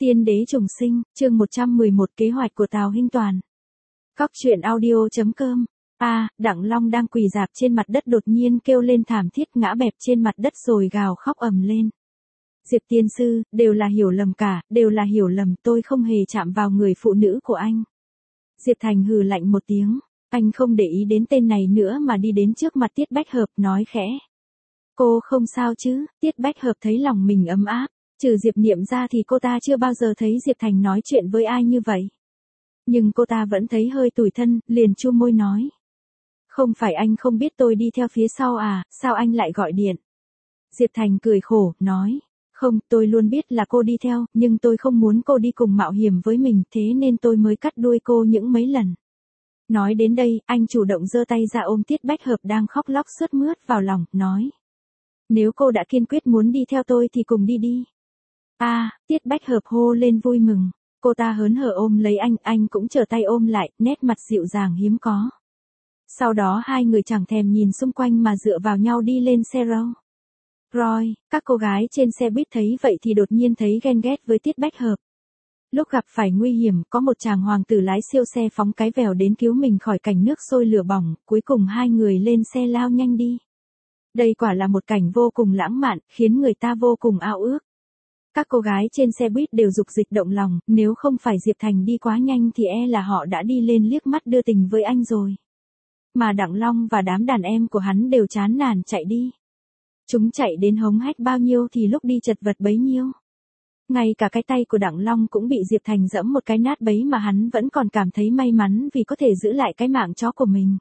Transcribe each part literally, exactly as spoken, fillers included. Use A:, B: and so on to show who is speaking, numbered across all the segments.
A: Tiên đế trùng sinh, chương một trăm mười một kế hoạch của Tào Hinh Toàn. Cóc truyện audio chấm com. A, Đặng Long đang quỳ dạp trên mặt đất đột nhiên kêu lên thảm thiết ngã bẹp trên mặt đất rồi gào khóc ầm lên. Diệp tiên sư, đều là hiểu lầm cả, đều là hiểu lầm, tôi không hề chạm vào người phụ nữ của anh. Diệp Thành hừ lạnh một tiếng, anh không để ý đến tên này nữa mà đi đến trước mặt Tiết Bách Hợp nói khẽ. Cô không sao chứ? Tiết Bách Hợp thấy lòng mình ấm áp. Trừ Diệp Niệm ra thì cô ta chưa bao giờ thấy Diệp Thành nói chuyện với ai như vậy. Nhưng cô ta vẫn thấy hơi tủi thân, liền chu môi nói. Không phải anh không biết tôi đi theo phía sau à, sao anh lại gọi điện? Diệp Thành cười khổ, nói. Không, tôi luôn biết là cô đi theo, nhưng tôi không muốn cô đi cùng mạo hiểm với mình, thế nên tôi mới cắt đuôi cô những mấy lần. Nói đến đây, anh chủ động giơ tay ra ôm Tiết Bách Hợp đang khóc lóc sướt mướt vào lòng, nói. Nếu cô đã kiên quyết muốn đi theo tôi thì cùng đi đi. A, à, Tiết Bách Hợp hô lên vui mừng. Cô ta hớn hở ôm lấy anh, anh cũng trở tay ôm lại, nét mặt dịu dàng hiếm có. Sau đó hai người chẳng thèm nhìn xung quanh mà dựa vào nhau đi lên xe râu. Rồi, các cô gái trên xe buýt thấy vậy thì đột nhiên thấy ghen ghét với Tiết Bách Hợp. Lúc gặp phải nguy hiểm, có một chàng hoàng tử lái siêu xe phóng cái vèo đến cứu mình khỏi cảnh nước sôi lửa bỏng, cuối cùng hai người lên xe lao nhanh đi. Đây quả là một cảnh vô cùng lãng mạn, khiến người ta vô cùng ao ước. Các cô gái trên xe buýt đều dục dịch động lòng, nếu không phải Diệp Thành đi quá nhanh thì e là họ đã đi lên liếc mắt đưa tình với anh rồi. Mà Đặng Long và đám đàn em của hắn đều chán nản chạy đi. Chúng chạy đến hống hách bao nhiêu thì lúc đi chật vật bấy nhiêu. Ngay cả cái tay của Đặng Long cũng bị Diệp Thành giẫm một cái nát bấy mà hắn vẫn còn cảm thấy may mắn vì có thể giữ lại cái mạng chó của mình.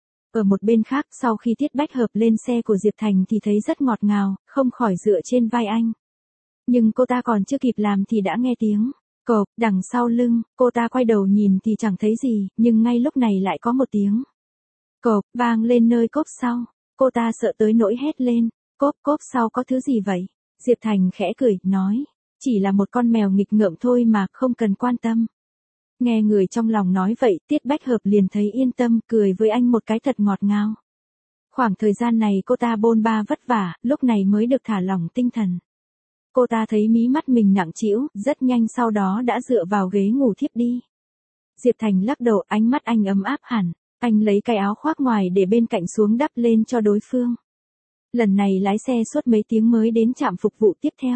A: Ở một bên khác, sau khi Tiết Bách Hợp lên xe của Diệp Thành thì thấy rất ngọt ngào, không khỏi dựa trên vai anh. Nhưng cô ta còn chưa kịp làm thì đã nghe tiếng cộp đằng sau lưng, cô ta quay đầu nhìn thì chẳng thấy gì, nhưng ngay lúc này lại có một tiếng cộp vang lên nơi cốp sau. Cô ta sợ tới nỗi hét lên, cốp cốp sau có thứ gì vậy? Diệp Thành khẽ cười, nói, chỉ là một con mèo nghịch ngợm thôi mà, không cần quan tâm. Nghe người trong lòng nói vậy, Tiết Bách Hợp liền thấy yên tâm, cười với anh một cái thật ngọt ngào. Khoảng thời gian này cô ta bôn ba vất vả, lúc này mới được thả lỏng tinh thần. Cô ta thấy mí mắt mình nặng trĩu, rất nhanh sau đó đã dựa vào ghế ngủ thiếp đi. Diệp Thành lắc đầu, ánh mắt anh ấm áp hẳn, anh lấy cái áo khoác ngoài để bên cạnh xuống đắp lên cho đối phương. Lần này lái xe suốt mấy tiếng mới đến trạm phục vụ tiếp theo.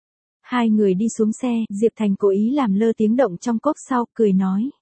A: Hai người đi xuống xe, Diệp Thành cố ý làm lơ tiếng động trong cốp sau, cười nói.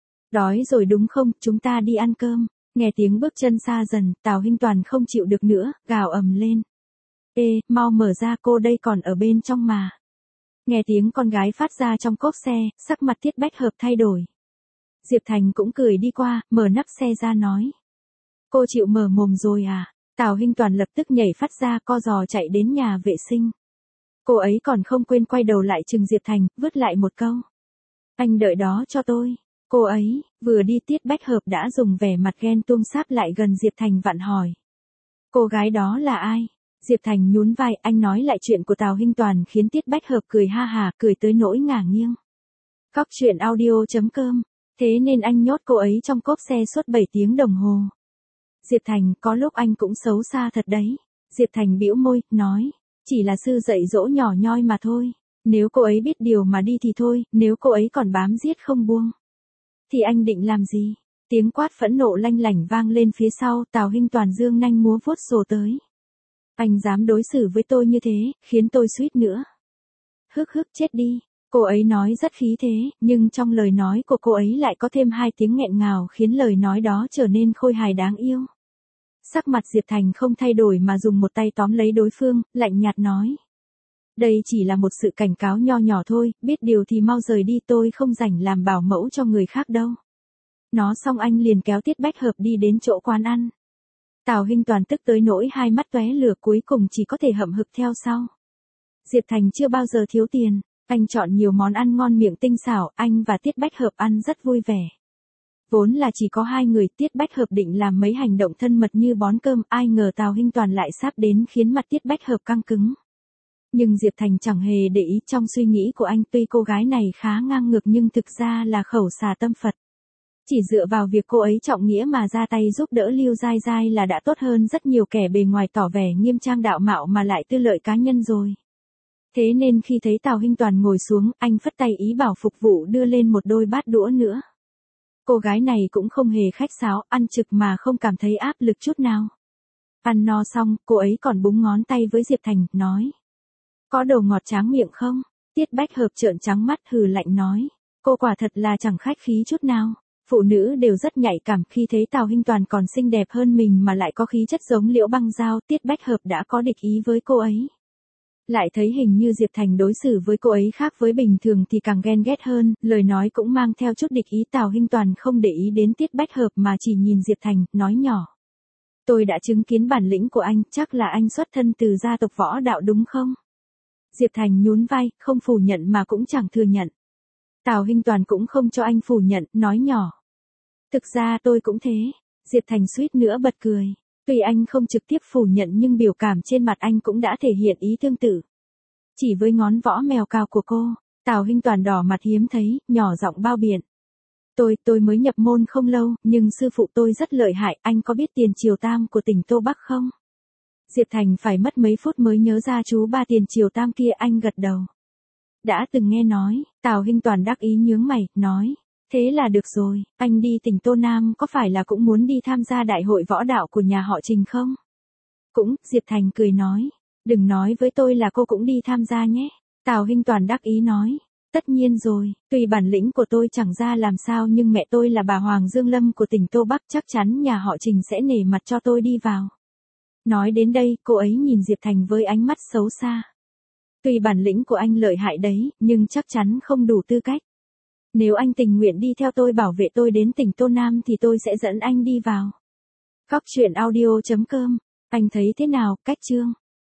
A: Đói rồi đúng không, chúng ta đi ăn cơm. Nghe tiếng bước chân xa dần, Tào Hinh Toàn không chịu được nữa, gào ầm lên. Ê, mau mở ra, cô đây còn ở bên trong mà. Nghe tiếng con gái phát ra trong cốp xe, sắc mặt Tiết Bách Hợp thay đổi. Diệp Thành cũng cười đi qua, mở nắp xe ra nói. Cô chịu mở mồm rồi à? Tào Hinh Toàn lập tức nhảy phát ra, co giò chạy đến nhà vệ sinh. Cô ấy còn không quên quay đầu lại chừng Diệp Thành, vứt lại một câu. Anh đợi đó cho tôi. Cô ấy, vừa đi Tiết Bách Hợp đã dùng vẻ mặt ghen tuông sáp lại gần Diệp Thành vặn hỏi. Cô gái đó là ai? Diệp Thành nhún vai, anh nói lại chuyện của Tào Hinh Toàn khiến Tiết Bách Hợp cười ha hà, cười tới nỗi ngả nghiêng. Cóc truyện audio chấm com. Thế nên anh nhốt cô ấy trong cốp xe suốt bảy tiếng đồng hồ. Diệp Thành, có lúc anh cũng xấu xa thật đấy. Diệp Thành bĩu môi, nói. Chỉ là sư dạy dỗ nhỏ nhoi mà thôi. Nếu cô ấy biết điều mà đi thì thôi, nếu cô ấy còn bám giết không buông. Thì anh định làm gì? Tiếng quát phẫn nộ lanh lảnh vang lên phía sau, Tào Hinh Toàn dương nanh múa vuốt sồ tới. Anh dám đối xử với tôi như thế, khiến tôi suýt nữa. Hức hức chết đi. Cô ấy nói rất khí thế, nhưng trong lời nói của cô ấy lại có thêm hai tiếng nghẹn ngào khiến lời nói đó trở nên khôi hài đáng yêu. Sắc mặt Diệp Thành không thay đổi mà dùng một tay tóm lấy đối phương, lạnh nhạt nói. Đây chỉ là một sự cảnh cáo nho nhỏ thôi, biết điều thì mau rời đi, tôi không rảnh làm bảo mẫu cho người khác đâu. Nói xong anh liền kéo Tiết Bách Hợp đi đến chỗ quán ăn. Tào Hinh Toàn tức tới nỗi hai mắt tóe lửa, cuối cùng chỉ có thể hậm hực theo sau. Diệp Thành chưa bao giờ thiếu tiền, anh chọn nhiều món ăn ngon miệng tinh xảo, anh và Tiết Bách Hợp ăn rất vui vẻ. Vốn là chỉ có hai người, Tiết Bách Hợp định làm mấy hành động thân mật như bón cơm, ai ngờ Tào Hinh Toàn lại sáp đến khiến mặt Tiết Bách Hợp căng cứng. Nhưng Diệp Thành chẳng hề để ý, trong suy nghĩ của anh tuy cô gái này khá ngang ngược nhưng thực ra là khẩu xà tâm Phật. Chỉ dựa vào việc cô ấy trọng nghĩa mà ra tay giúp đỡ Lưu Giai Giai là đã tốt hơn rất nhiều kẻ bề ngoài tỏ vẻ nghiêm trang đạo mạo mà lại tư lợi cá nhân rồi. Thế nên khi thấy Tào Hinh Toàn ngồi xuống, anh phất tay ý bảo phục vụ đưa lên một đôi bát đũa nữa. Cô gái này cũng không hề khách sáo, ăn trực mà không cảm thấy áp lực chút nào. Ăn no xong, cô ấy còn búng ngón tay với Diệp Thành, nói. Có đồ ngọt tráng miệng không? Tiết Bách Hợp trợn trắng mắt hừ lạnh nói. Cô quả thật là chẳng khách khí chút nào. Phụ nữ đều rất nhạy cảm, khi thấy Tào Hinh Toàn còn xinh đẹp hơn mình mà lại có khí chất giống Liễu Băng Giao, Tiết Bách Hợp đã có địch ý với cô ấy. Lại thấy hình như Diệp Thành đối xử với cô ấy khác với bình thường thì càng ghen ghét hơn, lời nói cũng mang theo chút địch ý. Tào Hinh Toàn không để ý đến Tiết Bách Hợp mà chỉ nhìn Diệp Thành, nói nhỏ. Tôi đã chứng kiến bản lĩnh của anh, chắc là anh xuất thân từ gia tộc võ đạo đúng không? Diệp Thành nhún vai, không phủ nhận mà cũng chẳng thừa nhận. Tào Hinh Toàn cũng không cho anh phủ nhận, nói nhỏ. Thực ra tôi cũng thế. Diệp Thành suýt nữa bật cười. Tuy anh không trực tiếp phủ nhận nhưng biểu cảm trên mặt anh cũng đã thể hiện ý tương tự. Chỉ với ngón võ mèo cào của cô, Tào Hinh Toàn đỏ mặt hiếm thấy, nhỏ giọng bao biện. Tôi, tôi mới nhập môn không lâu, nhưng sư phụ tôi rất lợi hại, anh có biết tiền triều tam của tỉnh Tô Bắc không? Diệp Thành phải mất mấy phút mới nhớ ra chú ba tiền triều tam kia, anh gật đầu. Đã từng nghe nói, Tào Hinh Toàn đắc ý nhướng mày, nói. Thế là được rồi, anh đi tỉnh Tô Nam có phải là cũng muốn đi tham gia đại hội võ đạo của nhà họ Trình không? Cũng, Diệp Thành cười nói. Đừng nói với tôi là cô cũng đi tham gia nhé. Tào Hinh Toàn đắc ý nói. Tất nhiên rồi, tuy bản lĩnh của tôi chẳng ra làm sao nhưng mẹ tôi là bà Hoàng Dương Lâm của tỉnh Tô Bắc, chắc chắn nhà họ Trình sẽ nể mặt cho tôi đi vào. Nói đến đây, cô ấy nhìn Diệp Thành với ánh mắt xấu xa. Tuy bản lĩnh của anh lợi hại đấy, nhưng chắc chắn không đủ tư cách. Nếu anh tình nguyện đi theo tôi bảo vệ tôi đến tỉnh Tô Nam thì tôi sẽ dẫn anh đi vào. Góc truyện audio chấm com. Anh thấy thế nào, cách chương?